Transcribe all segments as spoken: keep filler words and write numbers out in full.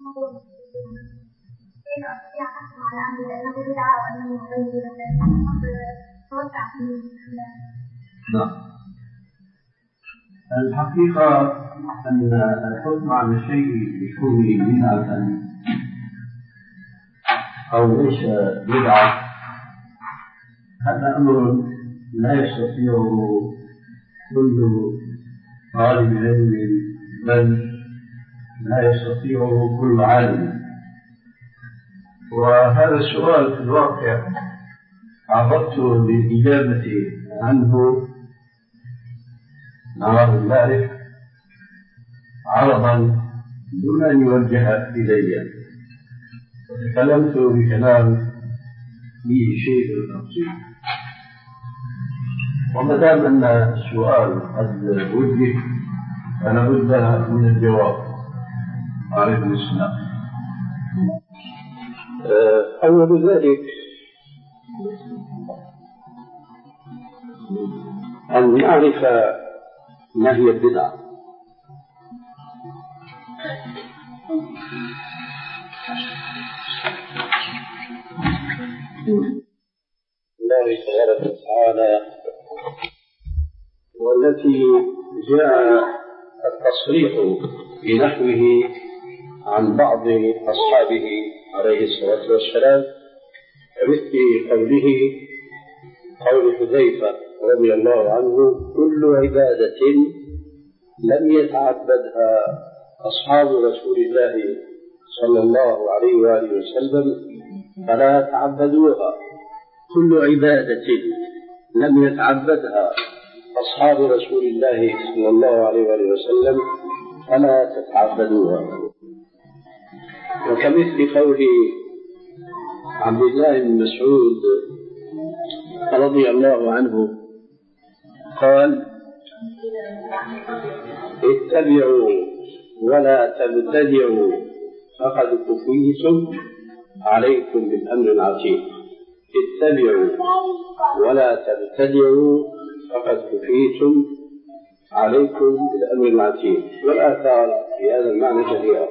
نعم. الحقيقة أن الحكم على الشيء بكونه بدعة أو ليس بدعة هذا أمر لا يستطيعه كل طالب علم، بل لا يستطيعه كل عالم. وهذا السؤال في الواقع عرضت بالإجابة عنه نهار البارح عرضا دون أن يوجه إلي، تكلمت بكلام فيه شيء من التفصيل. وما دام أن السؤال قد وجه فلا بد من الجواب. عليكم السلام. أول ذلك أن نعرف ما هي البدعة. الله تبارك وتعالى والتي جاء التصريح في نحوه عن بعض أصحابه عليه الصلاة والسلام، كمثل قوله قول حذيفة رضي الله عنه: كل عبادة لم يتعبدها أصحاب رسول الله صلى الله عليه وآله وسلم فلا تعبدوها. كل عبادة لم يتعبدها أصحاب رسول الله صلى الله عليه وآله وسلم فلا تتعبدوها. وكمثل قول عبد الله بن مسعود رضي الله عنه قال: اتبعوا ولا تبتدعوا فقد كفيتم عليكم بالأمر العتيق. اتبعوا ولا تبتدعوا فقد كفيتم عليكم بالأمر العتيق. والآثار في هذا المعنى كثيرة.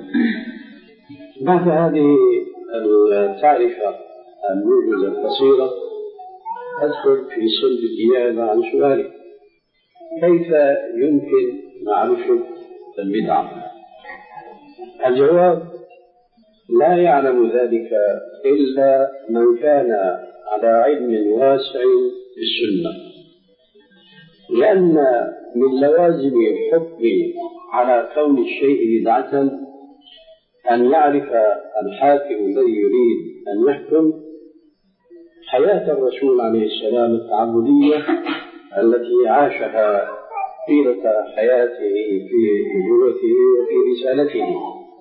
بعد هذه التعرفة الموجزة القصيرة أدخل في صلب الإجابة عن سؤالي: كيف يمكن معرفة البدعة؟ الجواب: لا يعلم ذلك إلا من كان على علم واسع بالسنة، لأن من لوازم الحكم على كون الشيء بدعة أن يعرف الحاكم الذي يريد أن يحكم حياة الرسول عليه السلام التعبدية التي عاشها طيلة حياته في نبوته وفي رسالته.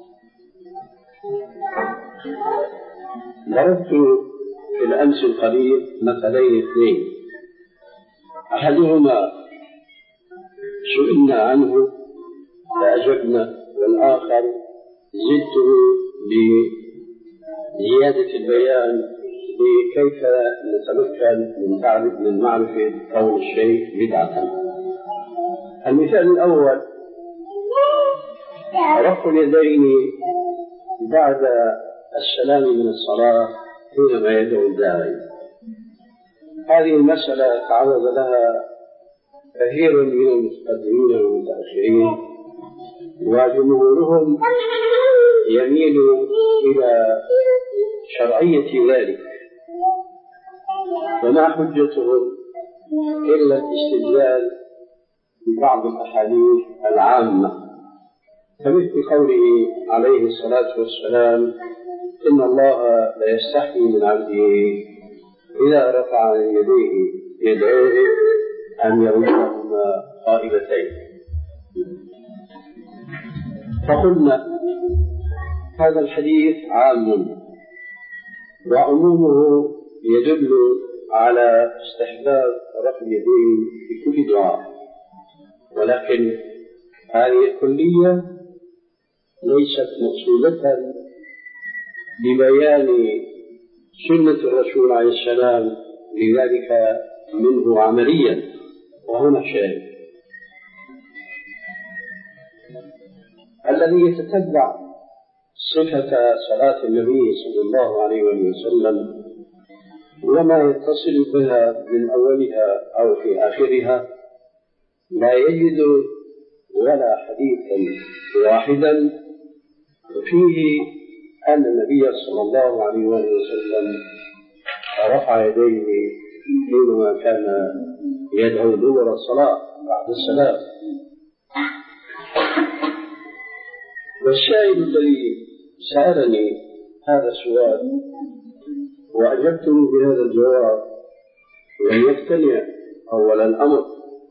ضربت في الأمس القليل مثلين اثنين، أحدهما سئلنا عنه فأجبنا، والآخر زدته بزيادة البيان لكيف نتمكن من معرفة كون الشيء بدعة. المثال الأول: رفع اليدين بعد السلام من الصلاة حينما يدعو الداعي. هذه المسألة تعرض لها كثير من المتقدمين والمتأخرين، وجمهورهم يميل إلى شرعية ذلك، وما حجتهم إلا الاستدلال ببعض الأحاديث العامة، كمثل قوله عليه الصلاة والسلام: إن الله لا يستحي من عبده إذا رفع يديه يدعوه أن يردهما قائمتين. فقلنا هذا الحديث عام، وعمومه يدل على استحباب رفع اليدين في كل دعاء، ولكن هذه الكلية ليست مقصودة ببيان سنة الرسول عليه السلام لذلك منه عمليا. وهنا شيء الذي يتتبع صفة صلاة النبي صلى الله عليه وسلم وما يتصل بها من أولها أو في آخرها لا يجد ولا حديثا واحدا فيه أن النبي صلى الله عليه وسلم رفع يديه حينما كان يدعو دبر الصلاة بعد السلام. والسائل الذي سألني هذا السؤال وأجبته بهذا الجواب لم يقتنع أول الأمر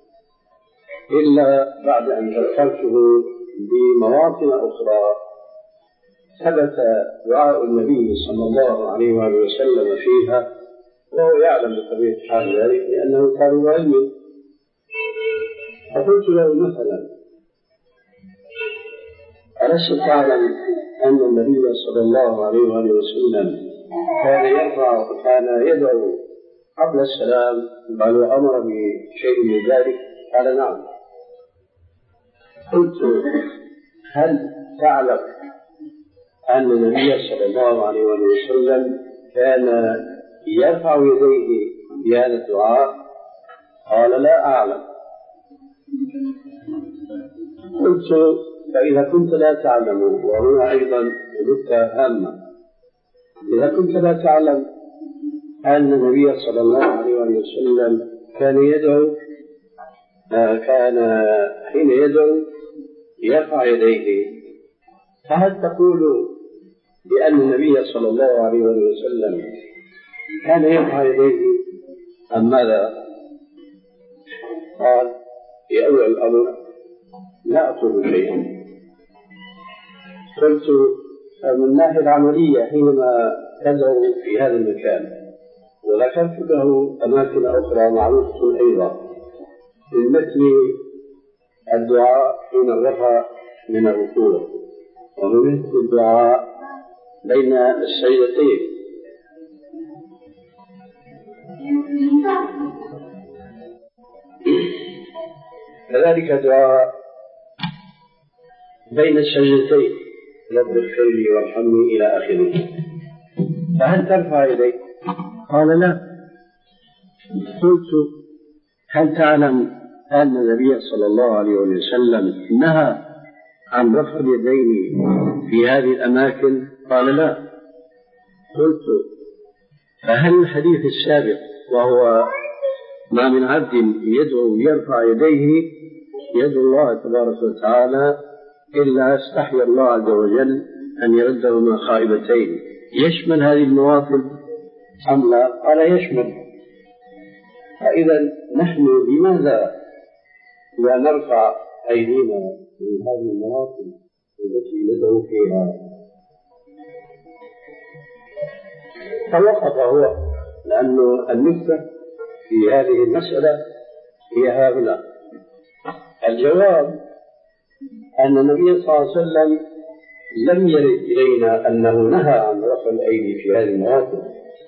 إلا بعد أن ذكرته بمواطن أخرى ثبت دعاء النبي صلى الله عليه وسلم فيها، وهو يعلم بطبيعة حال ذلك لأنه كان علما. فقلت له مثلا: ألست تعلم أن النبي صلى الله عليه وسلم كان يرفع وكان يدعو قبل السلام بل أمر بشيء من ذلك؟ قال: نعم. قلت: هل تعلم أن النبي صلى الله عليه وسلم كان يرفع يديه بهذا الدعاء؟ قال: لا أعلم. قلت: فإذا كنت لا تعلم، وهنا أيضا نكتة هامة، إذا كنت لا تعلم أن النبي صلى الله عليه وسلم كان يدعو آه كان حين يدعو يرفع يديه، فهل تقول بأن النبي صلى الله عليه وسلم كان يرفع يديه أم ماذا؟ قال: في أول الأمر لا أقول شيئا. قلت: من الناحية العملية حينما تدعو في هذا المكان، وذكرت له أماكن أخرى معروفة أيضا من مثل الدعاء حين الرفع من الركوع، ومن مثل الدعاء بين السجدتين، كذلك دعاء بين السجدتين: رب اغفر لي وارحمني إلى آخره. فهل ترفع يديك؟ قال: لا. قلت: هل تعلم أن النبي صلى الله عليه وسلم نهى عن رفع اليدين في هذه الأماكن؟ قال: لا. قلت: فهل الحديث السابق وهو ما من عبد يدعو يرفع يديه يدعو الله تبارك وتعالى إلا استحيا الله عز وجل أن يردهما خائبتين، يشمل هذه المواطن أم لا؟ قال: يشمل. فإذا نحن لماذا لا نرفع أيدينا من هذه المواطن التي ندعو فيها؟ فوقف هو، لأنه النكتة في هذه المسألة هي هؤلاء. الجواب أن النبي صلى الله عليه وسلم لم يرد إلينا أنه نهى عن رفع الأيدي في هذه المواطن،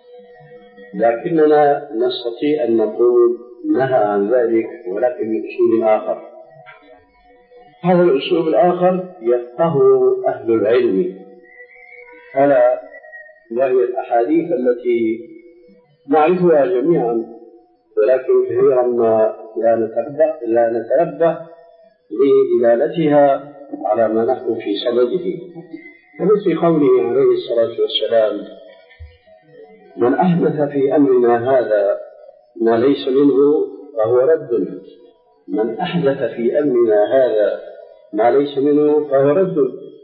لكننا نستطيع أن نقول نهى عن ذلك ولكن بأسلوب آخر. هذا الأسلوب الآخر يفقهه أهل العلم، ألا وهي الأحاديث التي نعرفها جميعا ولكن كثيرا ما لا نتنبه لا نتنبه لدلالتها على ما نحن في صدده، كمثل قوله عليه الصلاة والسلام: من أحدث في أمرنا هذا ما ليس منه فهو رد. من أحدث في أمرنا هذا ما ليس منه فهو رد.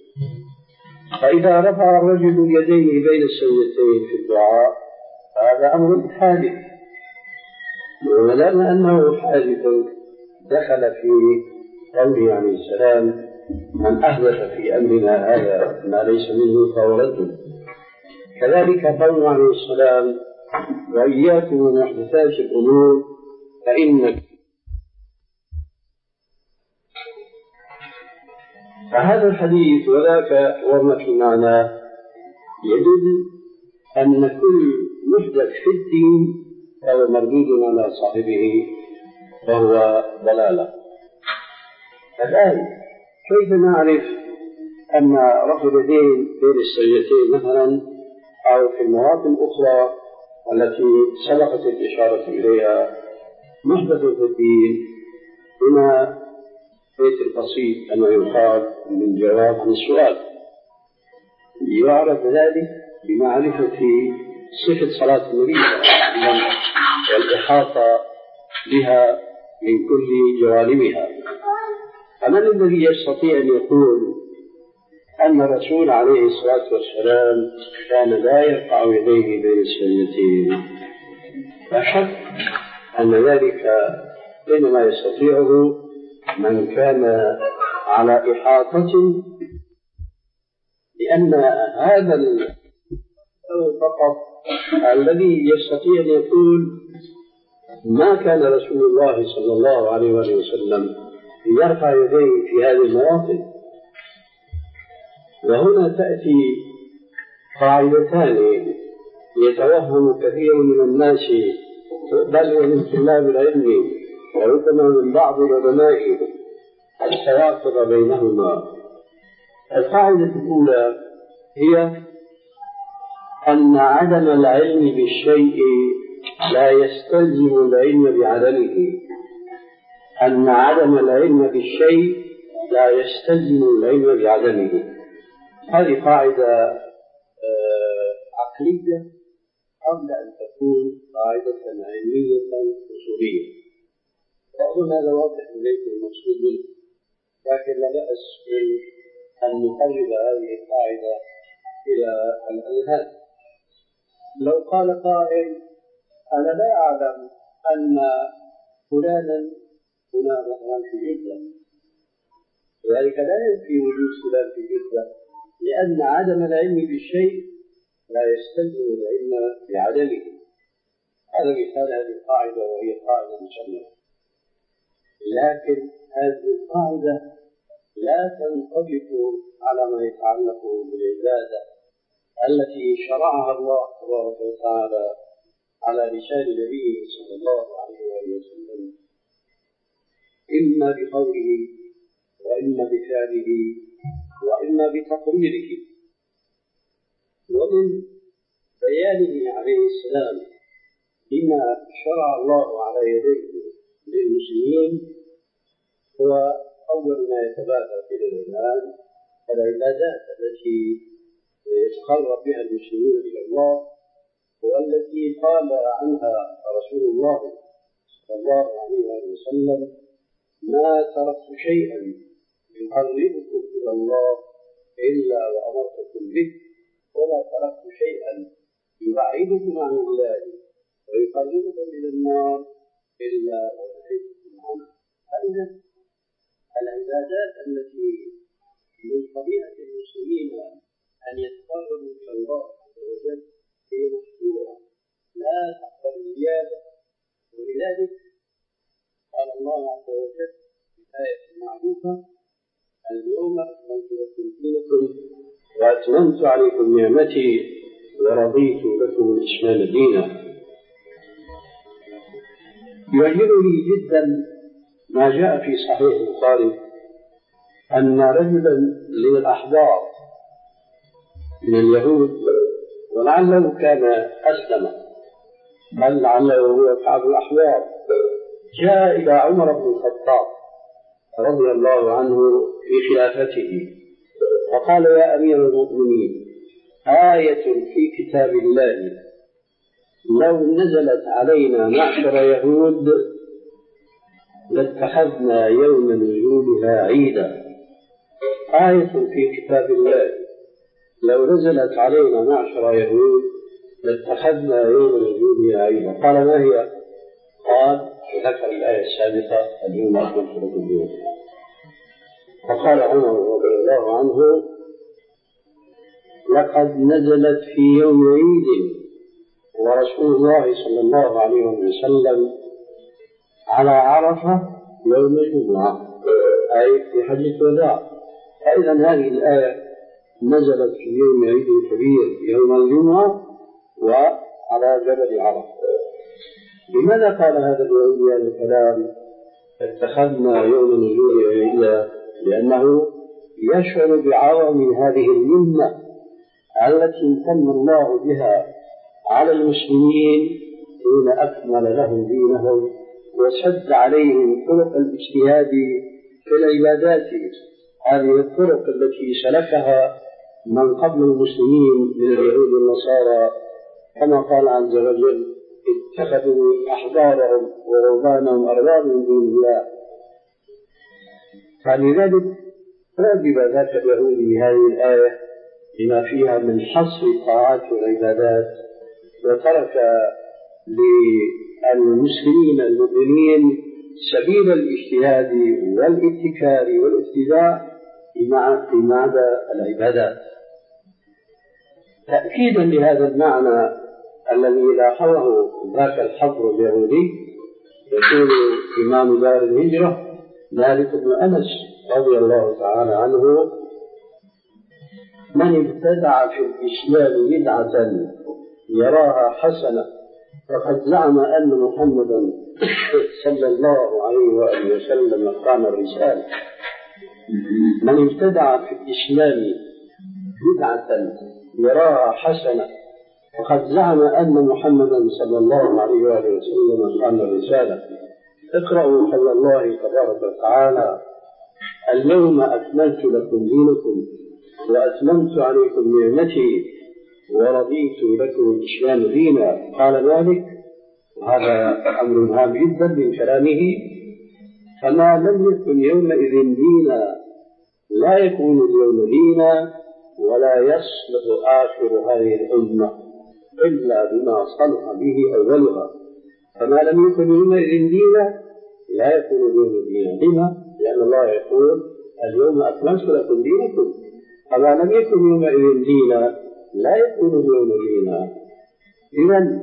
فإذا رفع الرجل يديه بين السجدتين في الدعاء هذا أمر حادث، ولأن أنه حادث دخل في قوله عليه السلام: من أحدث في أمرنا هذا ما ليس منه فهو رد. كذلك قوله عليه السلام: وإياكم ومحدثات الأمور فإن. فهذا الحديث وذاك وما معناه يدل أن كل محدث في الدين فهو مردود على صاحبه وهو ضلالة. الآن كيف نعرف أن رفع اليدين بين السجدتين مثلا أو في المواطن الأخرى التي سبقت الإشارة إليها محدث في الدين، هنا بيت البسيط كما يقال من جواب عن السؤال، يعرف ذلك بمعرفة صفة صلاة النبي صلى الله عليه وسلم والإحاطة بها من كل جوانبها. فمن الذي يستطيع أن يقول أن الرسول عليه الصلاة والسلام كان لا يرفع يديه بين السجدتين؟ لا شك أن ذلك إنما يستطيعه من كان على إحاطة، لأن هذا فقط الذي يستطيع أن يقول ما كان رسول الله صلى الله عليه وسلم يرفع يديه في هذه المواطن. وهنا تأتي قاعدتان يتوهم كثير من الناس بل ومن طلاب العلم وربما من بعض العلماء التواصل بينهما. القاعدة الأولى هي أن عدم العلم بالشيء لا يستلزم العلم بعدمه. أن عدم العلم بالشيء لا يستلزم العلم بعدمه. هذه قاعدة عقلية قبل أن تكون قاعدة علمية أصولية، وأظن هذا واضح إليكم المقصود منه، لكن لا بأس من أن نقرب هذه القاعدة إلى الأذهان. لو قال قائل أنا لا أعلم أن فلانا هنا مثلا في جدة، وذلك لا ينفي وجود فلان في جدة، لأن عدم العلم بالشيء لا يستلزم العلم بعدمه. هذا مثال هذه القاعدة، وهي قاعدة مسمى. لكن هذه القاعدة لا تنطبق على ما يتعلق بالعبادة التي شرعها الله تبارك وتعالى على لسان نبيه صلى الله عليه وسلم، إما بقوله وإما بفعله وإما بتقريره. ومن بيانه عليه السلام بما شرع الله على يديه للمسلمين هو أول ما يتبادر إلى الآن العبادات التي يتقرب بها المسلمون إلى الله، والتي قال عنها رسول الله صلى الله عليه وسلم: ما تركت شيئا يقربكم إلى الله إلا وأمرتكم به، ولا تركت شيئا يبعدكم عن الله ويقربكم إلى النار إلا ونهيتكم عنه. فإذا العبادات التي من طبيعة المسلمين أن يتقربوا إلى الله عز وجل هي مشروعة لا تقبل زيادة، ولذلك قال الله عز وجل في آية معروفة: اليوم أكملت لكم دينكم وأتممت عليكم نعمتي ورضيت لكم الإسلام دينا. يعجبني جدا ما جاء في صحيح البخاري أن رجلا من الأحبار من اليهود، ولعله كان أسلم بل لعله هو كعب الأحبار، جاء إلى عمر بن الخطاب رضي الله عنه في خلافته وقال: يا أمير المؤمنين، آية في كتاب الله لو نزلت علينا معشر يهود لاتخذنا يوم نزولها عيدا. آية في كتاب الله لو نزلت علينا معشر يهود لاتخذنا يوم نزولها عيدا. قال: ما هي؟ قال: ذكر الآية السابقة: اليوم أكملت لكم دينكم. فقال عمر رضي الله عنه: لقد نزلت في يوم عيد ورسول الله صلى الله عليه وسلم على عرفة يوم الجمعة، أي في حجة الوداع. فإذا هذه الآية نزلت في يوم عيد كبير يوم الجمعة وعلى جبل عرفة. لماذا قال هذا اليهودي هذا الكلام: اتخذنا يوم نزول عيدا؟ لأنه يشعر بعظم هذه المنة التي امتن الله بها على المسلمين حين أكمل لهم دينهم وسد عليهم طرق الاجتهاد في العبادات، هذه الطرق التي سلكها من قبل المسلمين من اليهود والنصارى، كما قال عز وجل: اتخذوا أحبارهم ورهبانهم أربابا من دون الله. فلذلك راجب ذاك اليهود بهذه الآية بما فيها من حصر الطاعات والعبادات، وترك للمسلمين المؤمنين سبيل الاجتهاد والابتكار والابتداع فيما عدا العبادات. تأكيدا لهذا المعنى الذي لاحظه ذاك الحبر اليهودي، يقول إمام دار الهجرة مالك بن أنس رضي الله تعالى عنه: من ابتدع في الإسلام بدعة يراها حسنة فقد زعم أن محمدا صلى الله عليه وآله وسلم قام الرسالة. من ابتدع في الإسلام بدعة يراها حسنة فقد زعم أن محمدا صلى الله عليه وآله وسلم قام الرسالة. اقرأوا قول الله تبارك وتعالى: اليوم أكملت لكم دينكم وأتممت عليكم نعمتي ورضيت لكم الإسلام دينا. قال مالك، وهذا أمر هام جدا من كلامه: فما لم يكن يومئذ دينا لا يكون اليوم دينا ولا يصلح آخر هذه الأمة إلا بما صلح به أولها. فما لم يكن يومئذ دينا لا يكون اليوم دينا. لما؟ لأن الله يقول: اليوم أكملت لكم دينكم. فما لم يكن يومئذ دينا لا يكون اليوم دينا. إذن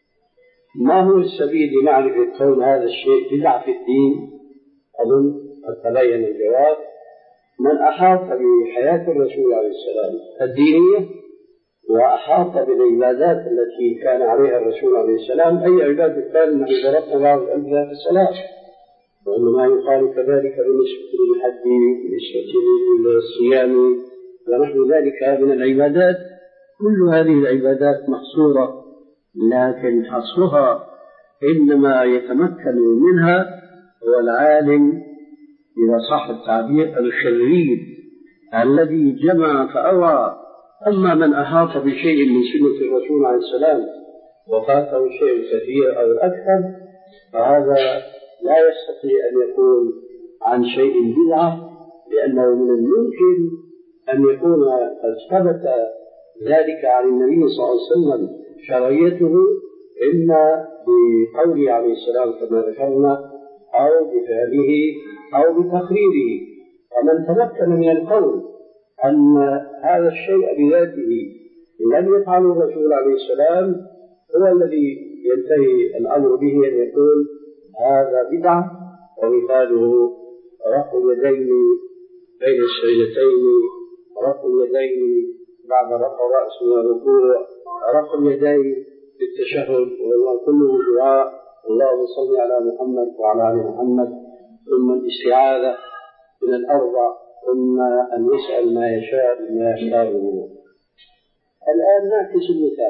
ما هو السبيل لمعرفة كون هذا الشيء بدعة في الدين؟ أظن قد تبين الجواب. من أحاط بحياة الرسول عليه السلام الدينية وأحاط بالعبادات التي كان عليها الرسول عليه السلام، أي عبادة كان نحن ضربنا بعض الأمثلة في الصلاة، وإنما يقال كذلك بالنسبة للحج، بالنسبة للصيام ونحو ذلك من العبادات. كل هذه العبادات محصورة، لكن حصرها إنما يتمكن منها هو العالم، إذا صح التعبير، الخريج الذي جمع فأوعى. أما من أحاط بشيء من سنة الرسول عليه السلام وفاته شيء كثير أو أكثر، فهذا لا يستطيع أن يكون عن شيء بدعة، لأنه من الممكن أن يكون قد ثبت ذلك عن النبي صلى الله عليه وسلم شرعيته، إما بقوله عليه السلام كما ذكرنا، أو بفعله أو بتقريره. ومن تمكن من القول أن هذا الشيء بذاته لم يفعله الرسول عليه السلام هو الذي ينتهي الأمر به أن يقول هذا بدعة. ومثاله رفع اليدين بين السجدتين، رفع اليدين بعد رفع الرأس من الركوع، رفع اليدين في التشهد، وهو كله دعاء: اللهم صل على محمد وعلى آل محمد. ثم الاستعاذة من الأربع، ثم أن يسأل ما يشاء ما يختاره. الآن نعكس المثال: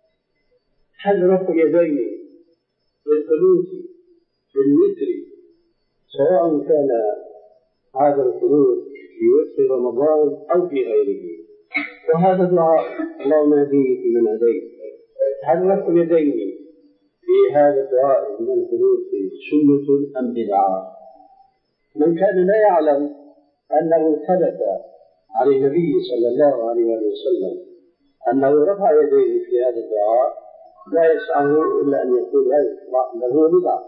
هل رفع اليدين في القنوت في الوتر، سواء كان هذا القنوت في وتر رمضان أو في غيره، وهذا دعاء اللهم اهدني فيمن هديت، هل رفع اليدين في هذا الدعاء من القنوت سنة أم بدعة؟ من كان لا يعلم أنه ثبت عن النبي صلى الله عليه وسلم أنه رفع يديه في هذا الدعاء لا يسعه إلا أن يقول هذا بل هو بدعة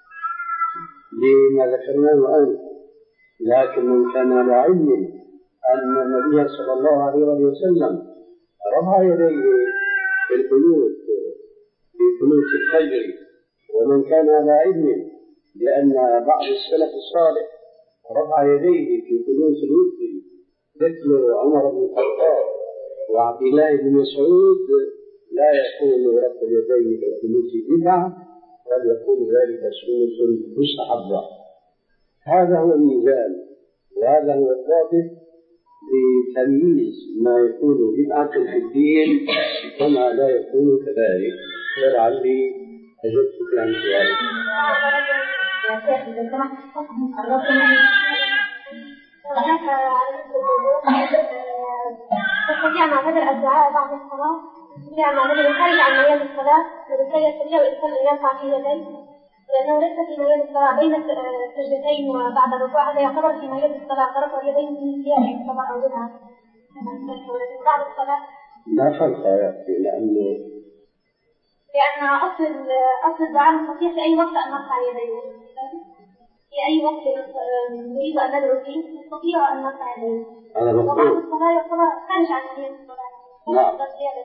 لما ذكرناه أنت. لكن من كان على علم أن النبي صلى الله عليه وسلم رفع يديه في القنوت في قنوت الفجر، ومن كان على علم لأن بعض السلف الصالح رفع يديه في قنوت الوتر مثل عمر بن الخطاب وعبد الله بن مسعود، لا يكون رفع اليدين في القنوت بدعة، بل يكون ذلك سنة مستحبة. هذا هو الميزان وهذا هو الضابط بتمييز ما يكون بدعة في الدين وما لا يكون كذلك. ولعلي أجبتك عن سؤالك. تستطيع مع هذا الدعاء بعد الصلاة، تستطيع مع هذا الخارج عن مياد الصلاة، وبالتالي يستطيع الإنسان أن يرفع في يديه، لأنه ليس في مياد الصلاة بين السجدتين وبعد الركوع، هذا يعتبر في مياد الصلاة فرفع اليدين في سياق طبعا أو بدعة. بعد الصلاة لا فرق يأتي، لأنه لأن أصل أصل الدعاء نستطيع في أي وقت أن نرفع يديه، في أي وقت نريد أن ندعو فيه نستطيع أن نرفع يديه. وبعد الصلاة يعتبر خارج عن مياد الصلاة. نعم.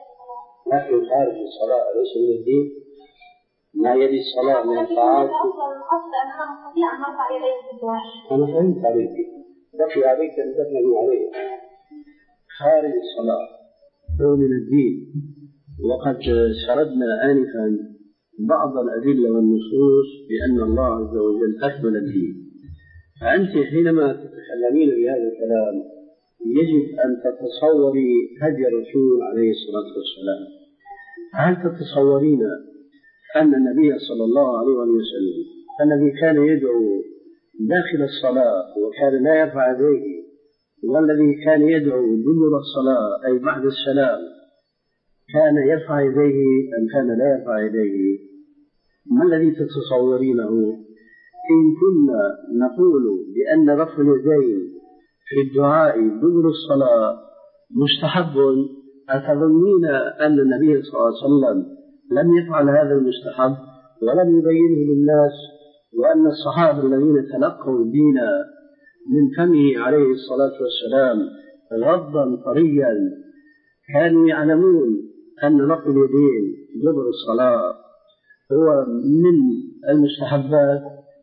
لكن خارج الصلاة ليس من الدين. ما يلي الصلاة من الطاعات. أصل أننا نستطيع أن نرفع يديه في الدعاء. أنا فهمت عليك. بقي عليك أن تفهمي عليه. خارج الصلاة هو من الدين. وقد سردنا آنفا بعض الأدلة والنصوص بأن الله عز وجل أكمل الدين. فأنت حينما تتكلمين بهذا الكلام يجب أن تتصوري هدي الرسول عليه الصلاة والسلام. هل تتصورين أن النبي صلى الله عليه وسلم الذي كان يدعو داخل الصلاة وكان لا يرفع يديه، والذي كان يدعو دبر الصلاة أي بعد السلام كان يرفع يديه أم كان لا يرفع يديه؟ ما الذي تتصورينه؟ إن كنا نقول بأن رفع اليدين في الدعاء دبر الصلاة مستحب، أتظنين أن النبي صلى الله عليه وسلم لم يفعل هذا المستحب ولم يبينه للناس، وأن الصحابة الذين تلقوا الدين من فمه عليه الصلاة والسلام غضا طريا كانوا يعلمون أن رفع اليدين دبر الصلاة هو من المستحبات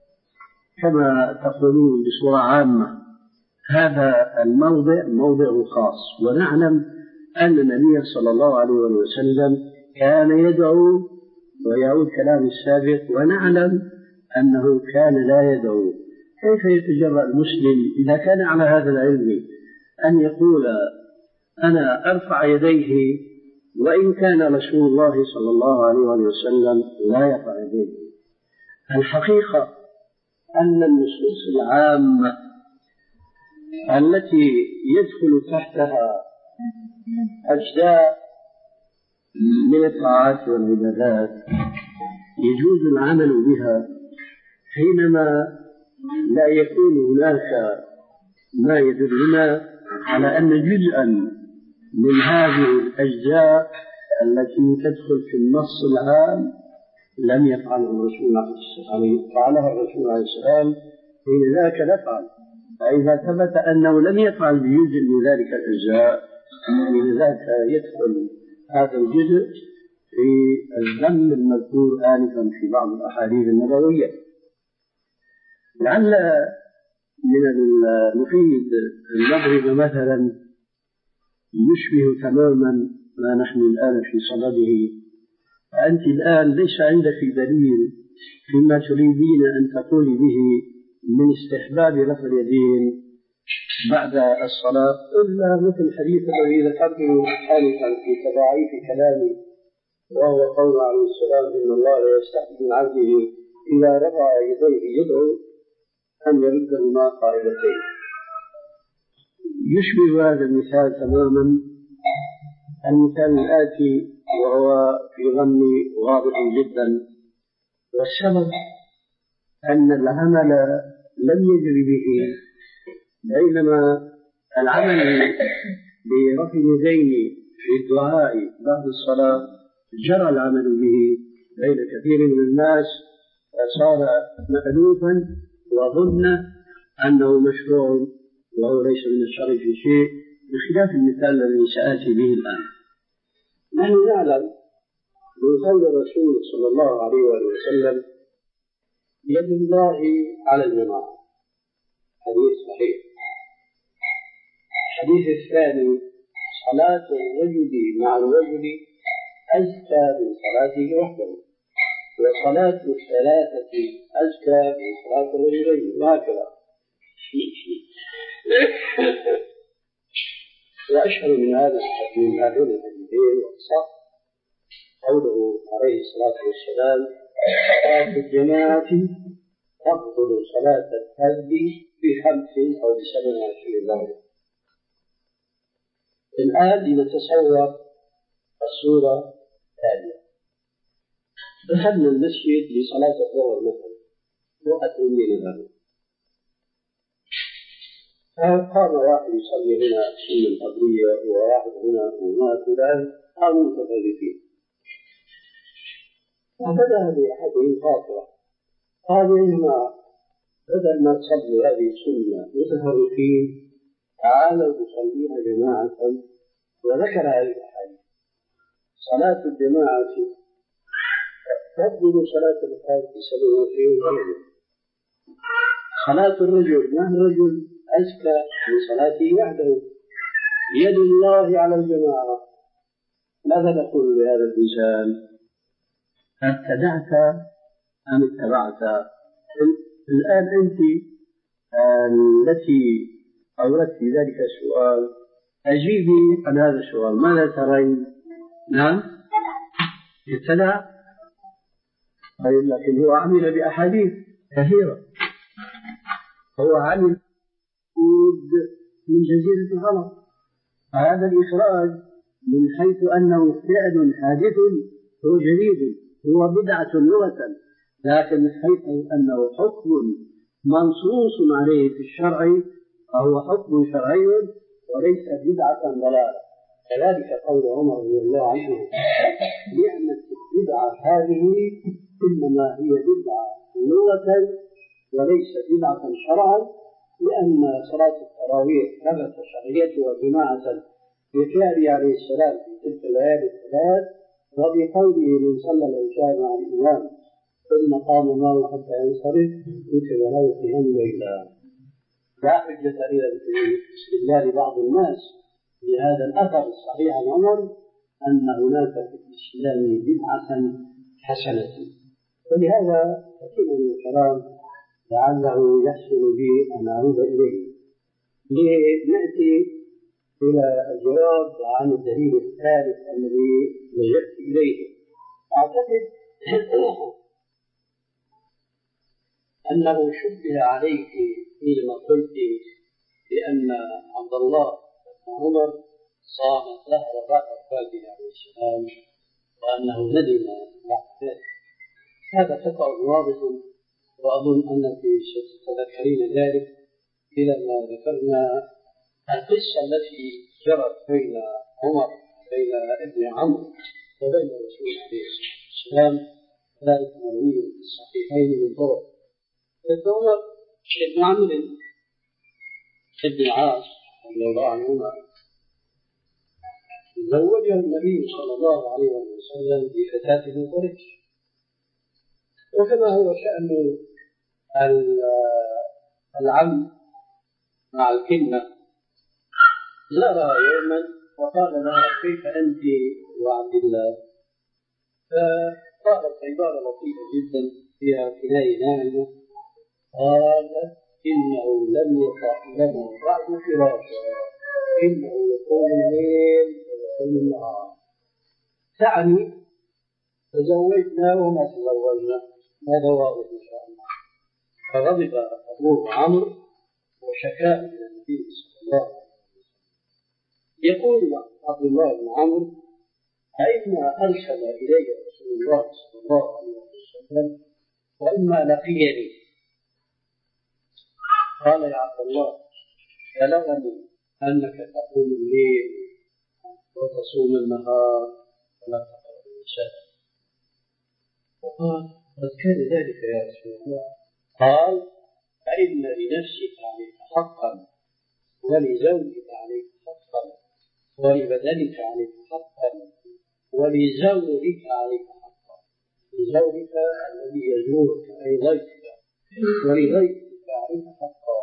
كما تقولون بصورة عامة؟ هذا الموضع موضع خاص، ونعلم أن النبي صلى الله عليه وسلم كان يدعو، ويعود كلام السابق، ونعلم أنه كان لا يدعو. كيف يتجرأ المسلم إذا كان على هذا العلم أن يقول أنا أرفع يديه وإن كان رسول الله صلى الله عليه وسلم لا يرفع يديه؟ الحقيقة أن النصوص العامة التي يدخل تحتها أجزاء من الطاعات والعبادات يجوز العمل بها حينما لا يكون هناك ما يدلنا على أن جزءا من هذه الأجزاء التي تدخل في النص العام لم يفعله الرسول عليه السلام، فعلها الرسول عليه السلام حين ذاك نفعل. فإذا ثبت أنه لم يفعل بجزء من ذلك الأجزاء حين ذاك يدخل هذا الجزء في الذم المذكور آنفا في بعض الأحاديث النبوية. لعل من المفيد أن نضرب مثلا يشبه تماما ما نحن الآن في صدده. أنت الآن ليس عندك دليل فيما تريدين أن تقولي به من استحباب رفع اليدين بعد الصلاة إلا مثل الحديث الذي ذكرته آنفا في تضاعيف كلامي، وهو قول عليه السلام إن الله لا يستحي من عبده إذا رفع يديه يدعو أن يردهما قائمتين. يشبه هذا المثال تماما المثال الآتي، وهو في ظني واضح جدا، والسبب أن العمل لم يجري به، بينما العمل برفع اليدين في الدعاء بعد الصلاة جرى العمل به بين كثير من الناس، فصار مألوفا وظن أنه مشروع وهو ليس من الشرع في شيء، بخلاف المثال الذي سآتي به الآن. نحن نعلم من قول الرسول صلى الله عليه وسلم يد الله على الجماعة، حديث صحيح. الحديث الثاني صلاة الرجل مع الرجل أزكى من صلاته وحده، وصلاة الثلاثة أزكى من صلاة الرجلين، وهكذا. وأشهر من هذا من هذين الحديثين وأصح قوله عليه الصلاة والسلام: صلاة الجماعة تفضل صلاة الفرد بخمس أو بسبع وعشرين درجة. الآن لنتصور الصورة التالية: دخلنا المسجد لصلاة الظهر مثلا وقت من ذلك، فقام واحد يصلي هنا سنة القبلية وواحد هنا وهناك وذلك، قاموا متفرقين. فبدأ بأحدهم خاطرة، قال: يا جماعة، بدل ما تصلوا هذه السنة متفرقين تعالوا نصليها جماعة. وذكر هذه الأحاديث: صلاة الجماعة تفضل صلاة الفرد بسبع وعشرين درجة. صلاة الرجل مع الرجل أزكى من صلاته وحده. يد الله على الجماعة. ماذا نقول لهذا الإنسان؟ ابتدعت أم اتبعت؟ الآن أنت التي أوردت في ذلك السؤال، أجيبي عن هذا السؤال. ماذا ترين؟ نعم، ابتدع. طيب، لكن هو عمل بأحاديث كثيرة، هو عمل من جزيرة الغلط. هذا الإخراج من حيث أنه فعل حادث هو جديد، هو بدعة لغة، لكن حيث أنه حكم منصوص عليه في الشرع فهو حكم شرعي وليس بدعة ضلالة. كذلك قول عمر رضي الله عنه: نعمة البدعة هذه إنما هي بدعة لغة وليس بدعة شرعا، لأن صلاة التراويح ثبت شرعيتها جماعة بفعل عليه السلام في تلك الليالي الثلاث، وبقوله: من صلى العشاء مع الإمام ثم قام معه حتى ينصرف كتب له قيام ليلا. لا حجة إلى استدلال بعض الناس بهذا الأثر الصحيح عن عمر أن هناك في الإسلام بدعة حسنة. ولهذا كثير من الكلام لعله يحصل بي أن أعود إليه لنأتي إلى الجواب عن الدليل الثالث الذي لجأت إليه. أعتقد أنه شبه عليك حينما قلت بأن عبد الله بن عمر صام الدهر بعد وفاته عليه السلام وأنه ندم بعد ذلك. هذا خطأ واضح، وأظن أنك ستتذكرين ذلك إلى ما ذكرنا القصة التي جرت بين عمر بين ابن عمرو وبين الرسول عليه الصلاة والسلام، ذلك مروي في الصحيحين من طرق. ابن عمر ابن عمرو ابن العاص رضي الله عنهما زوجه النبي صلى الله عليه وسلم بفتاة من قريش، وكما هو شأن العم مع الكنة زارها يوما وقال لها: كيف أنت وعبد الله؟ فقالت عبارة لطيفة جدا فيها كناية ناعمة، قال: إنه لم يطع له بعد فراشا، إنه يقوم الليل ويقوم النهار. تعني تزوجنا وما تزوجنا، هذا واضح إن شاء الله. فغضب أبوه عمرو وشكاه إلى النبي صلى الله عليه وسلم. يقول عبد الله بن عمرو: أئما أرسل إلي رسول الله صلى الله عليه وسلم وإما لقيني. قال: يا عبد الله، بلغني أنك تقوم الليل وتصوم النهار ولا تقرأ العشاء. وقال: قد كان ذلك يا رسول الله. قال: فإن لنفسك عليك حقا، ولزوجك عليك حقا، ولبدنك عليك حقا، ولزورك عليك حقا. لزورك الذي يزورك أي ضيفك، ولضيفك عليك حقا.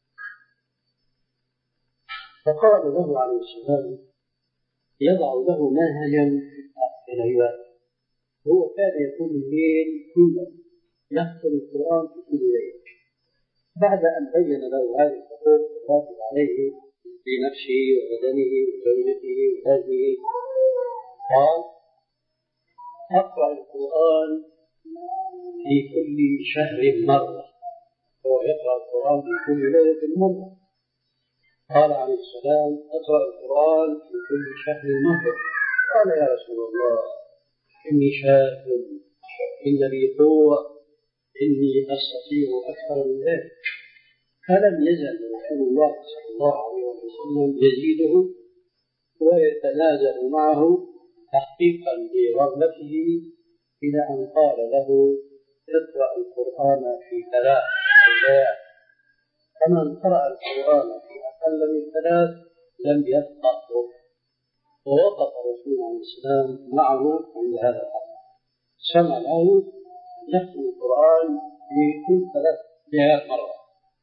فقال له عليه السلام: يضع له منهجا في العبادة. هو كان يكون الليل كله يختم القرآن في كل ليلة. بعد أن بين له هذه الحقوق الواجب عليه في نفسه وبدنه وزوجته وأهله. قال: أقرأ القرآن في كل شهر مرة، هو يقرأ القرآن في كل ليلة مرة. قال عليه السلام: أقرأ القرآن في كل شهر مرة. قال: يا رسول الله، إني شاب، إن لي قوة، إني أستطيع أكثر من ذلك. فلم يزل رسول الله صلى الله عليه وسلم يزيده ويتنازل معه تحقيقا لرغبته، إلى أن قال له: اقرأ القرآن في ثلاث أيام. فمن قرأ القرآن في أقل من ثلاث لم يفقهه. ووقف الرسول عليه السلام معه عند هذا الحد، سمع له يختم القرآن في كل ثلاث أيام مرة.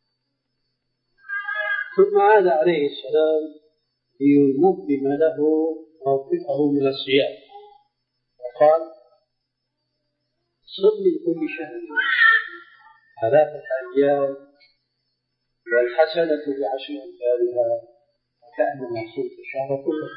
ثم عاد عليه السلام لينظم له موقفه من الصيام، وقال: صم من كل شهر ثلاثة أيام والحسنة بعشر أمثالها وكأنما صمت الشهر كله.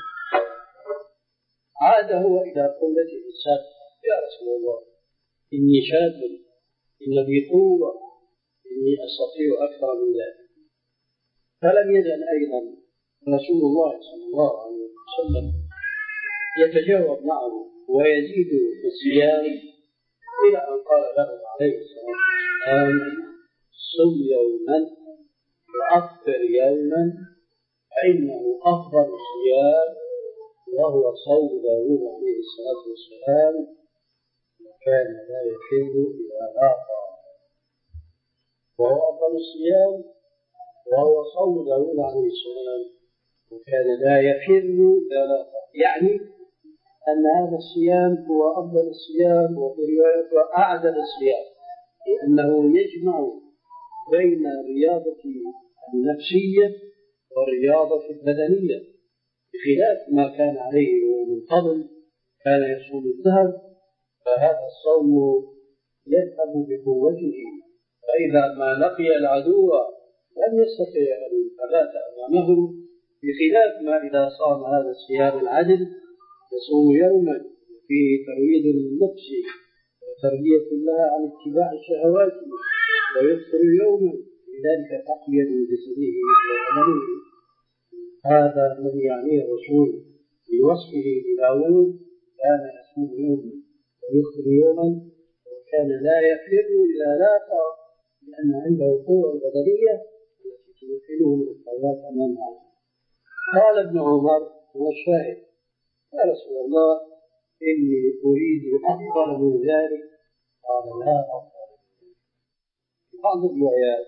عاد هو إلى قولته السابقة: يا رسول الله، إني شاب، إن لي قوة، إني أستطيع أكثر من ذلك. فلم يزل أيضا رسول الله صلى الله عليه وسلم يتجاوب معه ويزيد في الصيام، إلى أن قال له عليه الصلاة والسلام: صم يوما وأفطر يوما، فإنه أفضل الصيام، وهو صوم داود عليه الصلاة والسلام، وكان لا يفر إذا لاقى. وهو أفضل الصيام وهو صوم داود عليه السلام، وكان لا يفر إذا لاقى. يعني أن هذا الصيام هو أفضل الصيام، وفي رواية أعدل الصيام، لأنه يجمع بين الرياضة النفسية والرياضة البدنية، بخلاف ما كان عليه من قبل، كان يصوم الدهر، فهذا الصوم يذهب بقوته، فإذا ما لقي العدو لم يستطيع أن يتبات أمامه، بخلاف ما إذا صام هذا الصيام العدل يصوم يوما فيه ترويض للنفس وتربية لها عن اتباع الشهوات، ويفطر يوما لذلك تقوية لجسده وعمله. هذا الذي يعنيه الرسول بوصفه بداود: كان يصوم يوما ويفطر يوما، وكان لا يفر إذا لاقى، لأن عنده قوة بدنية التي تمكنه من الحياة أمامها. قال ابن عمر هو الشاهد: يا رسول الله، إني أريد أفضل من ذلك. قال: لا أفضل. في بعض الروايات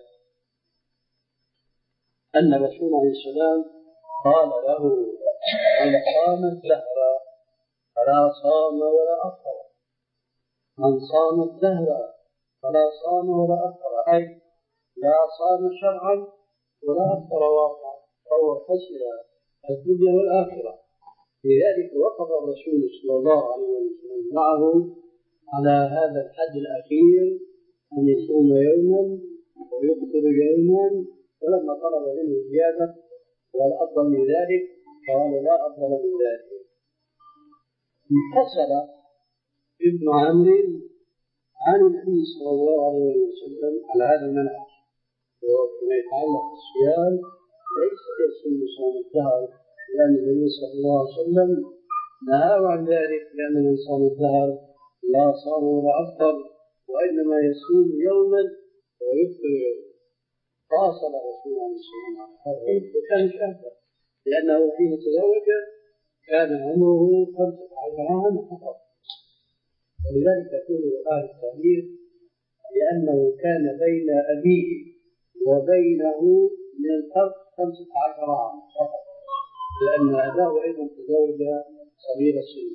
أن الرسول عليه السلام قال له: من صام الدهر فلا صام ولا أفطر، من صام الدهر فلا صام ولا أفطر، أي لا صام شرعا ولا أفطر واقعا، فهو خسر الدنيا والآخرة. لذلك وقف الرسول صلى الله عليه وسلم معه على هذا الحد الأخير، أن يصوم يوما ويفطر يوما، ولما طلب منه زيادة والأفضل من ذلك قال: لا أفضل من ذلك. انفصل ابن عمرو عن النبي صلى الله عليه وسلم على هذا المنهج، وفيما يتعلق بالصيام ليس يصوم صوم الدهر، لأن النبي صلى الله عليه وسلم نهى عن ذلك، لأن من صام الدهر لا صام ولا أفطر، وإنما يصوم يوما ويفطر يوما. فاصل الرسول عليه السلام على هذا، وكان شابا، لأنه حين تزوج كان عمره خمسة عشر عاما فقط، ولذلك يقول أهل التاريخ لأنه كان بين أبيه وبينه من الفرق خمسة عشر عاما فقط، لأن أباه أيضا تزوج صغير السن.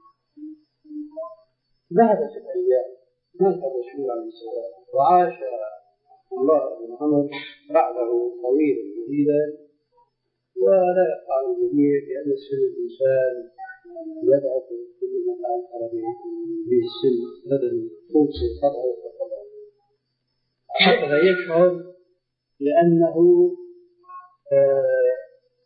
ذهبت الأيام، مات الرسول عليه السلام، وعاش الله بن عمر بعده طويلا جديدا، ولا يقع الجميع بأن سن الإنسان يضعف كلما تأخر به السن بدل قوس طبعه وطبعه. هكذا يشعر لأنه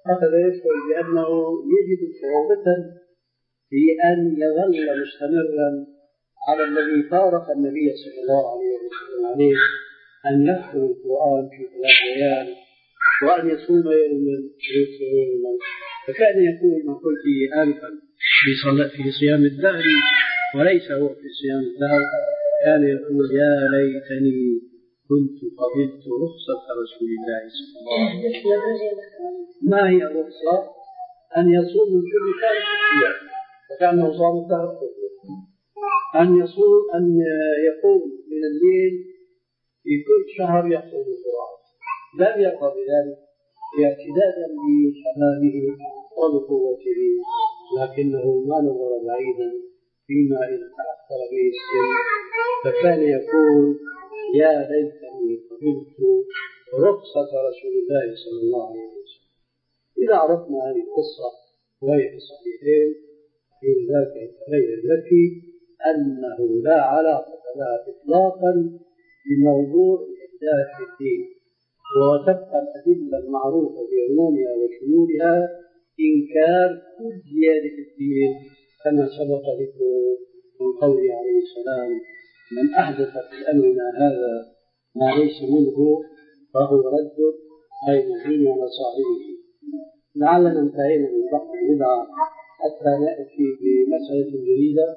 أخذ يشعر بأنه يجد صعوبة في أن يظل مستمرا على الذي فارق النبي صلى الله عليه وسلم عليه، أن يحفظ القرآن في ثلاث ليال وأن يصوم يوما ويفطر يوما. فكان يقول ما قلت آنفا في صيام الدهر وليس هو في صيام الدهر، كان يقول يا ليتني كنت قبلت رخصة رسول الله صلى الله عليه وسلم. ما هي الرخصة؟ أن يصوم من كل شهر ستة، فكأنه صام الدهر كله. أن يصوم أن يقوم من الليل في كل شهر يحفظ القرآن. لم يرضى بذلك اعتدادا بشبابه وبقوته، لكنه ما نظر بعيدا فيما إذا تأخر به السن، فكان يقول يا ليتني قبلت رخصة رسول الله صلى الله عليه وسلم. إذا عرفنا هذه القصة وهي في الصحيحين في ذاك يتبين لك أنه لا علاقة لها إطلاقا بموضوع الإحداث في الدين، وتبقى الأدلة المعروفة بعمومها وشمولها إنكار كل زيادة في الدين، كما سبق ذكره من قوله عليه السلام من أحدث في أمرنا هذا ما ليس منه فهو رد، أي مهين على صاحبه. لعلنا انتهينا من بحث البدعة حتى نأتي بمسألة جديدة.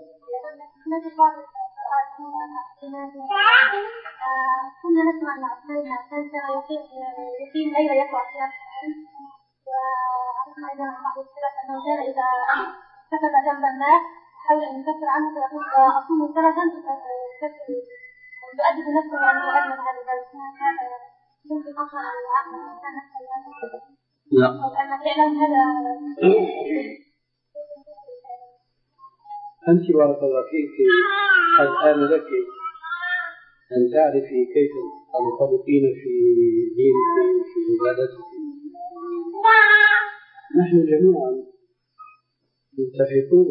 كنا نسمع أن عثمان كان يقيم ليلة يقرأ فيها القرآن، وعرفنا أيضا عن بعض السلف أنه كان إذا كتب جنب الناس حاول أن يكفر عنه فيقول أصوم سنة تؤدب نفسه أنه أجمل هذا البلد. هذا يمكن أصلا أن يعقل الإنسان نفسه. لا. أن فعلا هذا أنت بارك الله فيك قد آن لك أن تعرفي كيف تنطبقين في دينك في عبادتك. نحن جميعا متفقون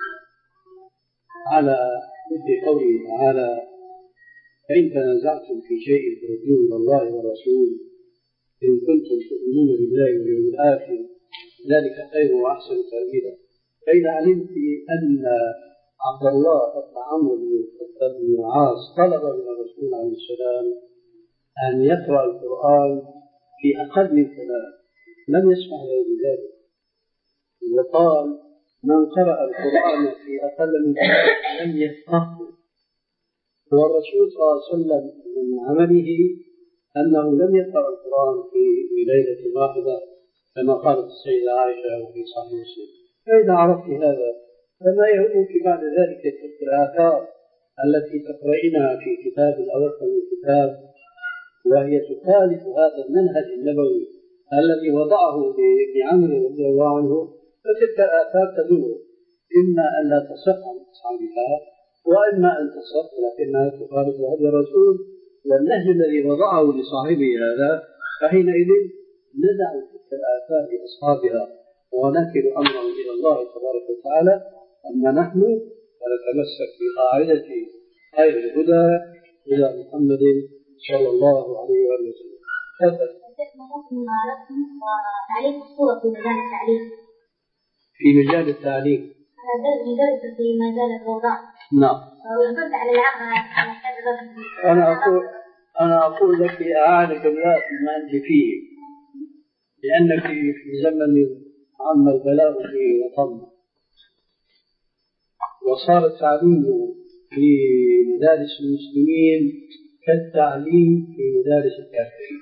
على مثل قوله تعالى فإن تنازعتم في شيء فردوه إلى الله والرسول إن كنتم تؤمنون بالله واليوم الآخر ذلك خير وأحسن تأويلا. فإذا علمت أن عبد الله بن عمرو بن العاص طلب من الرسول عليه السلام أن يقرأ القرآن في أقل من ثلاث، لم يسمح له بذلك، وقال من قرأ القرآن في أقل من ثلاث لم يفقهه. والرسول صلى الله عليه وسلم من عمله أنه لم يقرأ القرآن في ليلة واحدة كما قالت السيدة عائشة وفي صحيح مسلم. فإذا عرفت هذا فما يهمك بعد ذلك تلك الآثار التي تقرأينها في كتاب الأوقف من كتاب وهي تخالف هذا المنهج النبوي الذي وضعه لابن عمرو رضي الله عنه، فتلك الآثار تدل إما أن لا تصح عن أصحابها وإما أن تصح لكنها تخالف هذا الرسول والنهج الذي وضعه لصاحبه هذا، فحينئذ ندع تلك الآثار لأصحابها ونكل أمره إلى الله تبارك وتعالى. أما نحن فنتمسك بقاعدة خير الهدى إلى محمد صلى الله عليه وسلم. تعليق الصورة في مجال التعليم. في مجال التعليم. في مجال الوضع. نعم. أنا أقول أنا أقول لك أعانك الله فيما أنت فيه، لأنك في زمن عم البلاء فيه وطمع، وصار التعليم في مدارس المسلمين كالتعليم في مدارس الكافرين.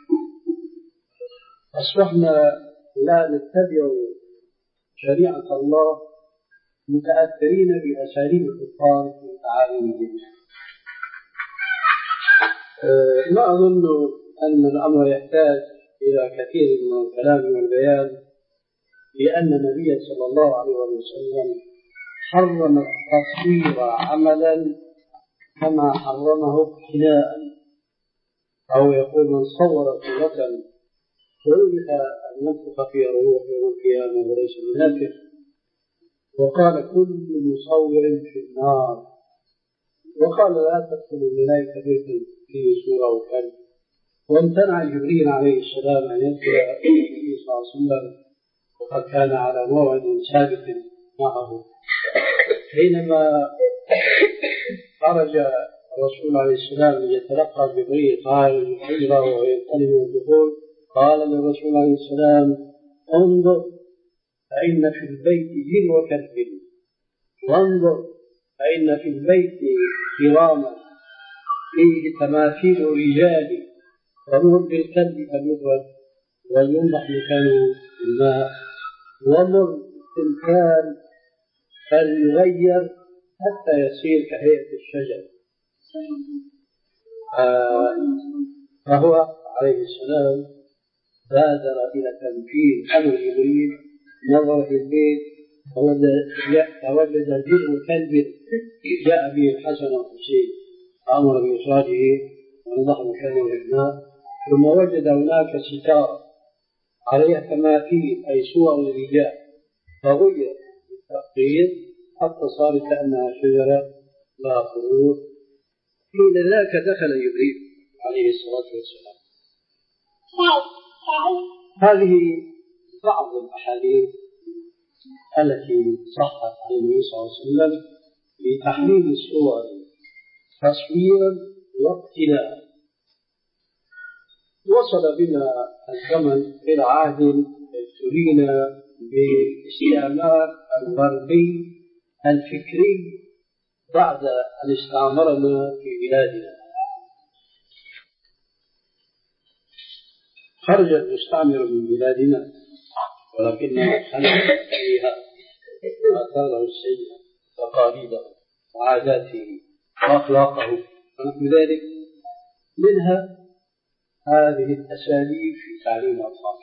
أصبحنا لا نتبع شريعة الله متأثرين بأساليب الكفار في تعاليمهم. أه ما أظن أن الأمر يحتاج إلى كثير من الكلام والبيان، لأن النبي صلى الله عليه وسلم حرم التصوير عملا كما حرمه ابتلاء، أو يقول من صور صورة فأولئك أن ينفخ فيها الروح يوم القيامة وليس بنافخ، وقال كل مصور في النار، وقال لا تدخلوا الملائكة بيتا فيه صورة وكلب، وامتنع جبريل عليه السلام أن يدخل النبي صلى الله عليه وسلم وقد كان على موعد سابق معه. حينما خرج الرسول عليه السلام يتلقى جبريل خارج الحجرة وينقلب الدخول، قال للرسول عليه السلام: انظر فإن في البيت جن وكلب، وانظر فإن في البيت كراما فيه تماثيل رجال، ومر بالكلب فليضرب ولينضح مكانه بالماء، ومر بالتمثال فليغير حتى يصير كهيئة الشجر. آه فهو عليه السلام بادر إلى تنفيذ أمر جبريل، نظر في البيت فوجد جزء كلب جاء به الحسن والحسين، أمر بإخراجه ونضح مكانه بالماء، ثم وجد هناك ستارة عليها تماثيل أي صور الرجال، فغير بالتقدير حتى صار كأنها شجرة لا خروج. حين ذاك دخل جبريل عليه الصلاة والسلام. هذه بعض الأحاديث التي صحت عن النبي صلى الله عليه وسلم في تحليل الصور تصويرا واقتلاء. وصل بنا الزمن إلى عهد ابتلينا باستعمار الغربي الفكري بعد أن استعمرنا في بلادنا. خرج المستعمر من بلادنا ولكننا خلق فيها آثاره السيئة وتقاليده وعاداته وأخلاقه ونحو ذلك، منها هذه الأساليب في تعليم الأطفال.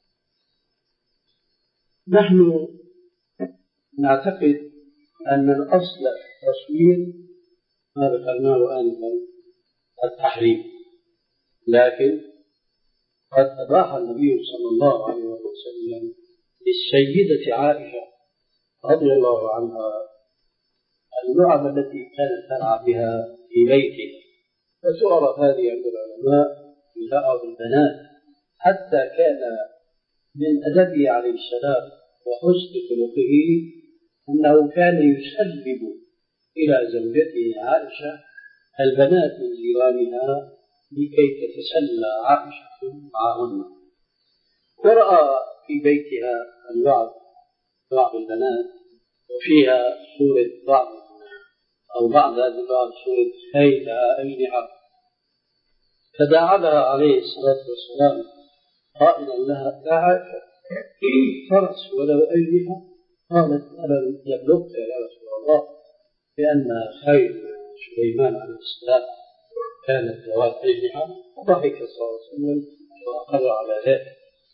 نحن نعتقد أن الأصل التصوير ما ذكرناه آنفا التحريم، لكن قد أباح النبي صلى الله عليه وسلم للسيدة عائشة رضي الله عنها اللعب التي كانت تلعب بها في بيتها، فتعرف هذه عند العلماء بلعب البنات، حتى كان من أدبه عليه السلام وحسن خلقه أنه كان يسلم إلى زوجته عائشة البنات من جيرانها لكي تتسلى عائشة معهن. ورأى في بيتها اللعب بعض البنات وفيها صورة بعض أو بعض هذه اللعب صورة خيلها أي نعم، فدعا لها عليه الصلاة والسلام قائلا لها: يا عائشة فرس ولو أجنحة؟ قالت: ألم يبلغك يا رسول الله بأن خيل سليمان عليه السلام كانت ذوات أجنحة؟ وضحك صلى الله عليه وسلم وأقر على ذلك.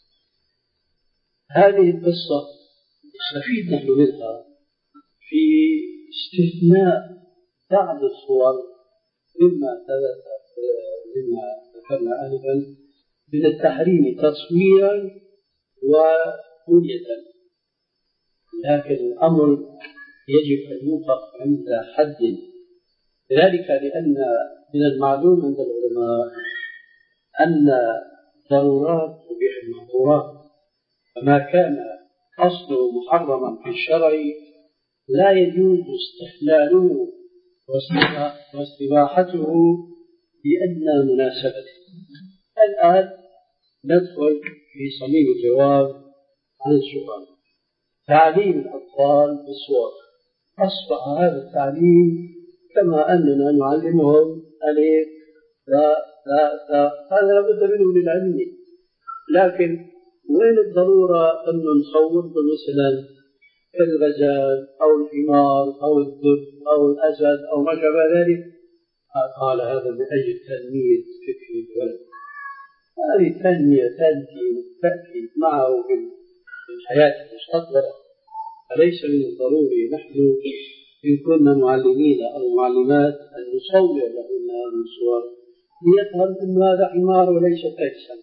هذه القصة نستفيد نحن منها في استثناء بعض الصور مما ثبت مما ذكرنا آنفا من التحريم تصويرا ورؤية، لكن الأمر يجب أن يوقف عند حد، ذلك لأن من المعلوم عند العلماء أن ضرورات تبيح المحظورات، فما كان أصله محرما في الشرع لا يجوز استحلاله واستباحته لأن مناسبته. الآن ندخل في صميم الجواب عن السؤال. تعليم الأطفال بالصور، أصبح هذا التعليم كما أننا نعلمهم ألف لا لا لا، هذا لابد منه للعلم، لكن وين الضرورة أن نصور مثلا الغزال أو الحمار أو الدب أو الأسد أو ما شابه ذلك؟ قال هذا من أجل تنمية فكر الولد. هذه التنمية تأتي وتأتي معه في الحياة المستقبلة، فليس من الضروري نحن إن كنا معلمين أو معلمات أن نصور لهن هذه الصور ليفهم أن هذا حمار وليس كيسا.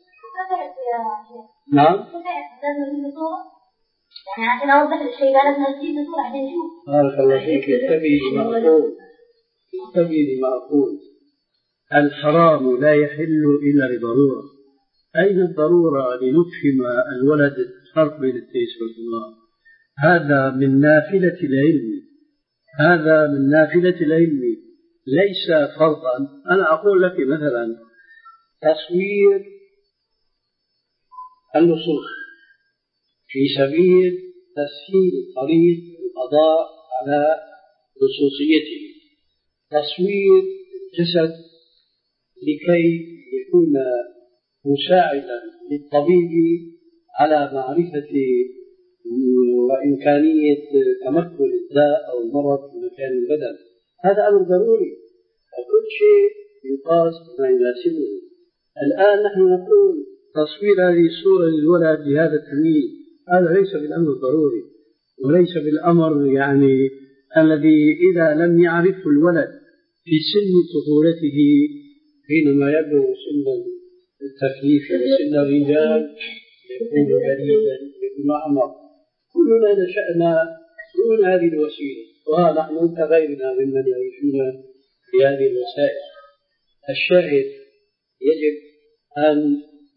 نعم؟ يعني عشان أوضح الشيء لازم نجيب صورة عشان نشوف. بارك الله فيك. انتبهي لما أقول، انتبهي لما أقول. الحرام لا يحل إلا لضرورة، أين الضرورة لنفهم الولد الفرق بين التيس والإضرار؟ هذا من نافلة العلم، هذا من نافلة العلم ليس فرضا. أنا أقول لك مثلا تصوير النصوص في سبيل تسهيل طريق القضاء على خصوصيته، تصوير الجسد لكي يكون مساعدا للطبيب على معرفة وإمكانية تمكن الداء أو المرض في مكان البدن، هذا أمر ضروري، وكل شيء يقاس بما يناسبه. الآن نحن نقول تصوير هذه الصورة للولد بهذا التمييز، هذا ليس بالأمر الضروري، وليس بالأمر يعني الذي إذا لم يعرفه الولد في سن طفولته حينما يبلغ سن التكليف وسن الرجال يكون جديدا يكون أعمق. كلنا نشأنا دون هذه الوسيلة، ونحن كغيرنا ممن يعيشون بهذه الوسائل. الشاهد يجب أن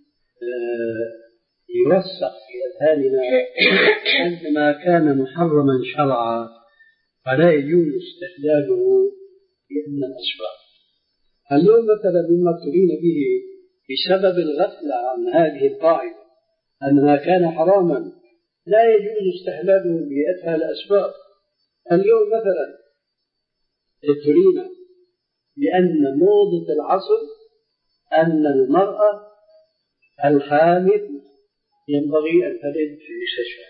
يرسخ في أذهاننا أن ما كان محرما شرعا فلا يجوز استحلاله بأن الأسباب. اليوم مثلا مما ابتلين به بسبب الغفلة عن هذه القاعدة أن ما كان حراما لا يجوز استحلاله بأتفه الأسباب. اليوم مثلا ابتلينا بأن موضة العصر أن المرأة الحامل ينبغي أن تلد في المستشفى،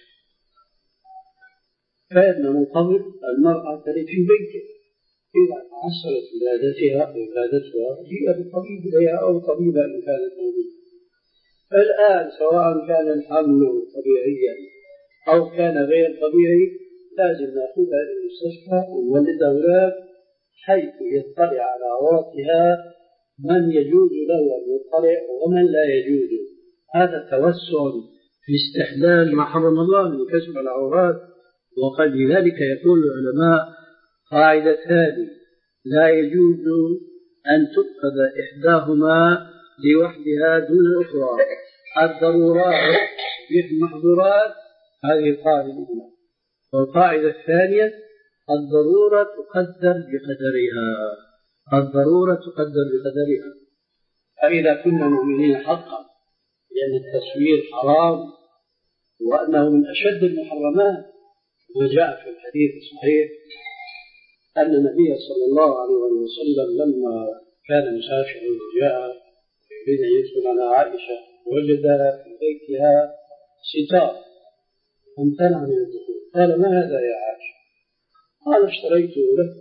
فإن من قبل المرأة تلد في بيتها، إذا تعسرت ولادتها ولادتها جيء بالطبيب إليها أو طبيبة إن كانت موجودة. الآن سواء كان الحمل طبيعيا أو كان غير طبيعي لازم نأخذها إلى المستشفى ونولد أولاد حيث يطلع على عوراتها من يجوز له أن يطلع ومن لا يجوز. هذا توسع في استحلال ما حرم الله من كشف العورات. وقد لذلك يقول العلماء قاعدتان لا يجوز أن تؤخذ إحداهما لوحدها دون الأخرى: الضرورات بالمحظورات، هذه القاعدة الأولى. والقاعدة الثانية: الضرورة تقدر بقدرها، الضرورة تقدر بقدرها. فإذا كنا مؤمنين حقا لأن التصوير حرام وأنه من أشد المحرمات، وجاء في الحديث الصحيح أن النبي صلى الله عليه وسلم لما كان مسافرا وجاء يريد أن يدخل على عائشة وجد في بيتها ستار فامتنع من الدخول. قال: ما هذا يا عائشة؟ قال: اشتريته لك.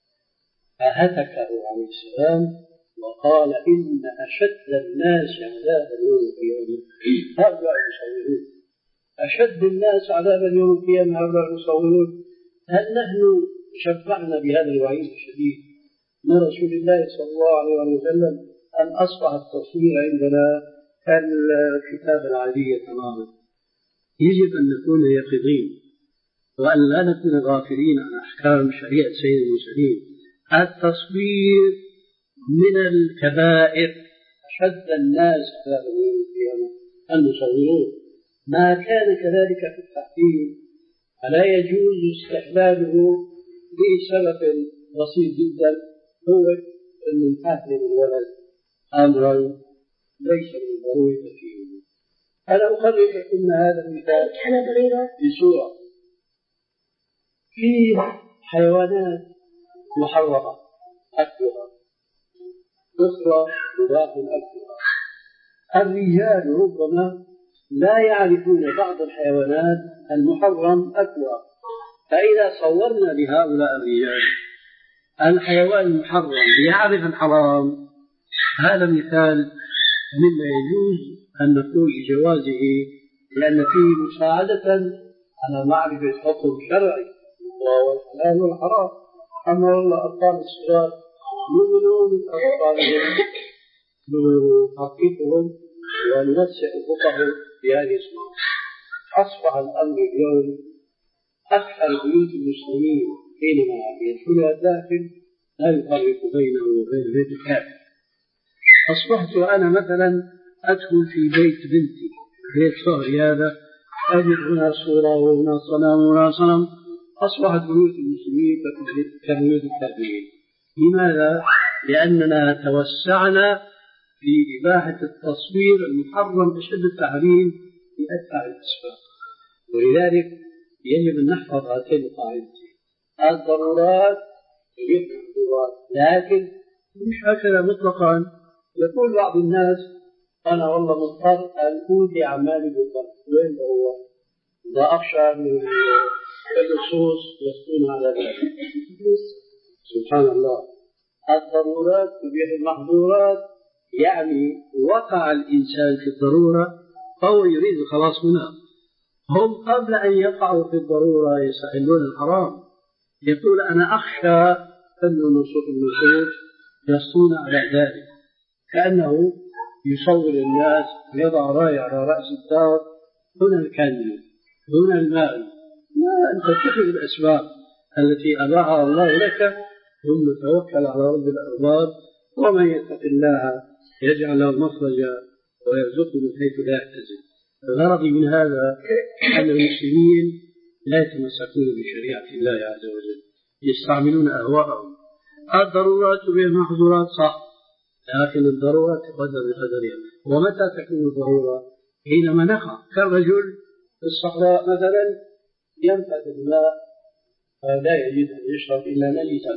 فهتكه عليه السلام وقال: إن أشد الناس عذابا يوم القيامة هؤلاء المصورون. أشد الناس عذابا يوم القيامة هؤلاء المصورون. هل نحن شفعنا بهذا الوعيد الشديد من رسول الله صلى الله عليه وسلم أن أصبح التصوير عندنا كالكتاب العادية تماما؟ يجب أن نكون يقظين وأن لا نكون غافلين عن أحكام شريعة سيد المرسلين. التصوير من الكبائر، أشد الناس عذابا يوم القيامة المصورون. ما كان كذلك في التحريم فلا يجوز استحلاله بسبب بسيط جدا، هو أن نحرم الولد أمرا ليس من ضرورة فيه. أنا أخرج لكم هذا المثال بصورة: في حيوانات محرمة أكلها، أخرى مباح أكلها. الرجال ربما لا يعرفون بعض الحيوانات المحرم أكلها، فإذا صورنا لهؤلاء الرجال الحيوان المحرم ليعرف الحرام، هذا مثال مما يجوز أن نقول بجوازه، لأن فيه مساعدة على معرفة حكم شرعي وهو الحلال والحرام. أما والله أطفال الصغار يؤمنون بأطفالهم نحققهم ونوسع أفقهم بهذه الصورة. أصبح الأمر اليوم أكثر بيوت المسلمين حينما يدخلها الداخل لا يفرق بينه وبين بيت الكافر. أصبحت أنا مثلا أدخل في بيت بنتي، بيت صهري هذا، أجد هنا صورة وهنا صنم وهنا صنم، أصبحت بيوت المسلمين كبيوت الكافرين. لماذا؟ لأننا توسعنا في إباحة التصوير المحرم بشدة التحريم في أدفع الأسباب. ولذلك يجب أن نحفظ هاتين القاعدتين: الضرورات تبيح المحظورات، لكن مش هكذا مطلقا. يقول بعض الناس: أنا والله مضطر أن أودي أعمالي بالضبط. وين هو؟ لا أخشى من اللصوص يسطون على ذلك. سبحان الله. الضرورات تبيح المحظورات، يعني وقع الإنسان في الضرورة فهو يريد الخلاص منها. هم قبل أن يقعوا في الضرورة يستحلون الحرام. يقول: أنا أخشى أن النصوص النصوص يسطون على ذلك، كأنه يصور الناس يضع راية على رأس الدار: هنا الكنز، هنا المال. لا، أنت تتخذ الأسباب التي أباحها الله لك، ثم توكل على رب الأرباب. ومن يتق الله يجعل له مخرجا ويرزقه من حيث لا يحتسب. الغرض من هذا أن المسلمين لا يتمسكون بشريعة الله عز وجل، يستعملون أهواءهم. الضرورات تبيح المحظورات، صح، لكن الضرورة تقدر بقدرها. ومتى تكون الضرورة؟ حينما نقع كالرجل في الصحراء مثلا ينفذ الماء فلا يجد أن يشرب إلا مليسا،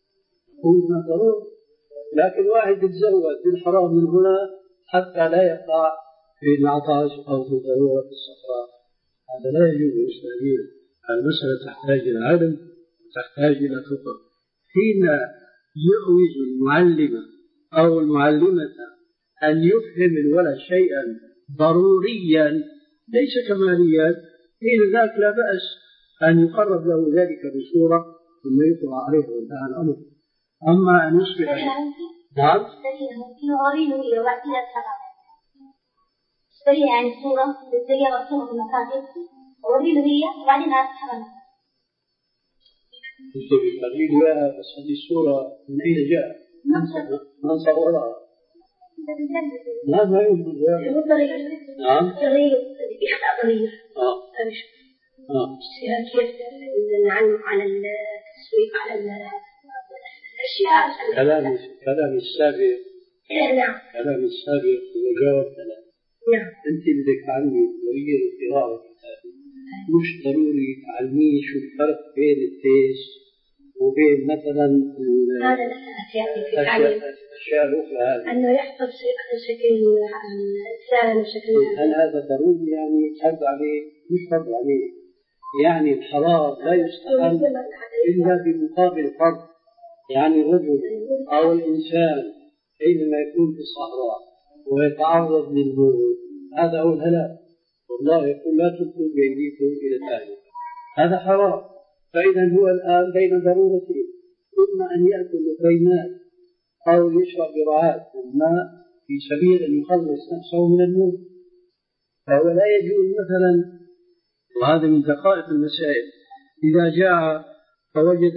هنا ضرورة. لكن واحد يتزود بالحرام من هنا حتى لا يقع في العطش أو في ضرورة في الصحراء، هذا لا يجوز إسلاميا. المسألة تحتاج إلى علم وتحتاج إلى فقه. حين يعوز المعلم أو المعلمة أن يفهم الولد شيئا ضروريا ليس كماليا، حين ذاك لا بأس أن يقرب له ذلك بصورة ثم يطلع عليه وانتهى الأمر. أما أن يصبح نعم سريع يعني الصورة بالزيارة صورة في المساجد ووريله هي وبعدين أسحبها. يصير قليل لها، بس هذه الصورة من أين جاء؟ من صورها؟ لا ما يوجد. نعم. ضرير يخلع ضرير. آه. آه. كيف نعلم على التسويق على الأشياء. كلام كلام السابق. نعم. كلام السابق هو جواب كلام. نعم. أنت بدك تعلمي ضرير القراءة والكتابة، مش ضروري تعلميه شو الفرق بين التيس وبين مثلا هذا الأشياء في التعليم. الأشياء الأخرى هذه أنه يحفظ شكل الإنسان وشكل. هل هذا ضروري؟ يعني فرض عليه؟ مش فرض عليه، يعني الحرام لا يستحل إلا بمقابل فرض. يعني الرجل أو الإنسان حينما يكون في الصحراء ويتعرض للموت، هذا هو الهلاك. والله يقول: لا تلقوا بأيديكم إلى التهلكة. هذا حرام. فإذا هو الآن بين ضرورتين: إما أن يأكل لقيمات أو يشرب برعاة الماء في سبيل أن يخلص نفسه من الموت. فهو لا يجوز مثلا، وهذا من دقائق المسائل، إذا جاء فوجد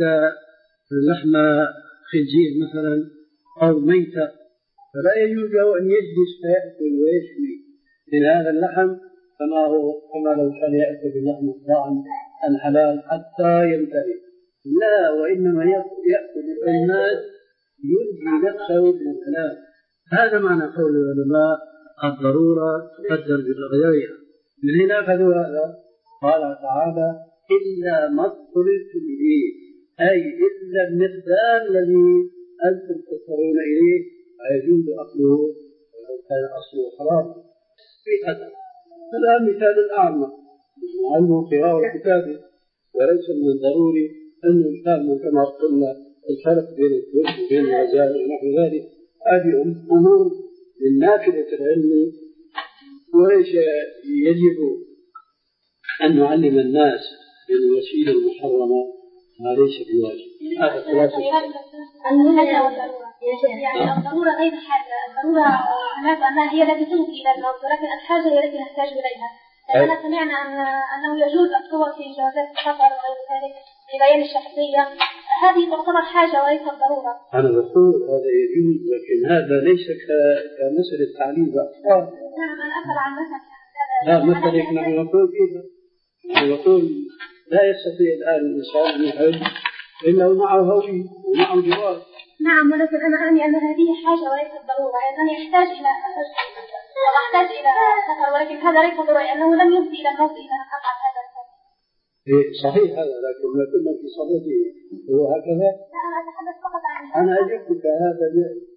لحم خنزير مثلا أو ميتة فلا يجوز له أن يجلس فيأكل ويشوي من هذا اللحم كما هو كما لو كان يأكل باللحم الطاعم الحلال حتى ينتهي. لا، وإنما يأكل الكلمات يلجي نفسه من الحلال. هذا معنى قول العلماء: الضرورة تقدر بقدرها. من هنا أخذوا هذا. قال تعالى: إلا ما اضطررتم إليه، أي إلا المقدار الذي أنتم تضطرون إليه فيجوز أكله ولو كان أصله حرام في قدر. الآن مثال الأعمى عنه قراءة وكتابة، وليس من الضروري أن يفهم كما قلنا الفرق بين الدروس وبين العزائم ونحو ذلك. هذه أمور من نافذة العلم، وليس يجب أن نعلم الناس بالوسيلة المحرمة ما ليس بواجب. هذا خلاصة يعني الضرورة غير الحاجة. الضرورة هناك أنها هي التي تنفي إلى الموت، ولكن الحاجة هي التي نحتاج إليها. لأننا سمعنا أن أنه يجوز الصور في جوازات السفر وغير ذلك لبيان الشخصية. هذه تعتبر حاجة وليست ضرورة. أنا بقول هذا يجوز، لكن هذا ليس كمسألة تعليم الأطفال. نعم أنا أسأل عن مثل. لا مثلك نحن نقول كذا، نقول لا يستطيع الآن الإنسان أن يحج إلا ومعه هوية ومعه جواز. نعم ولكن أنا أعني أن هذه حاجة وليست ضرورة، يعني يحتاج إلى ويحتاج إلى سفر، ولكن هذا ليس ضروري لأنه لم يفضي إلى الموت إذا أفعل هذا السفر. إيه صحيح هذا، لكن ما كنا في صلاته هو هكذا. لا أنا أتحدث فقط عن أنا أجبتك هذا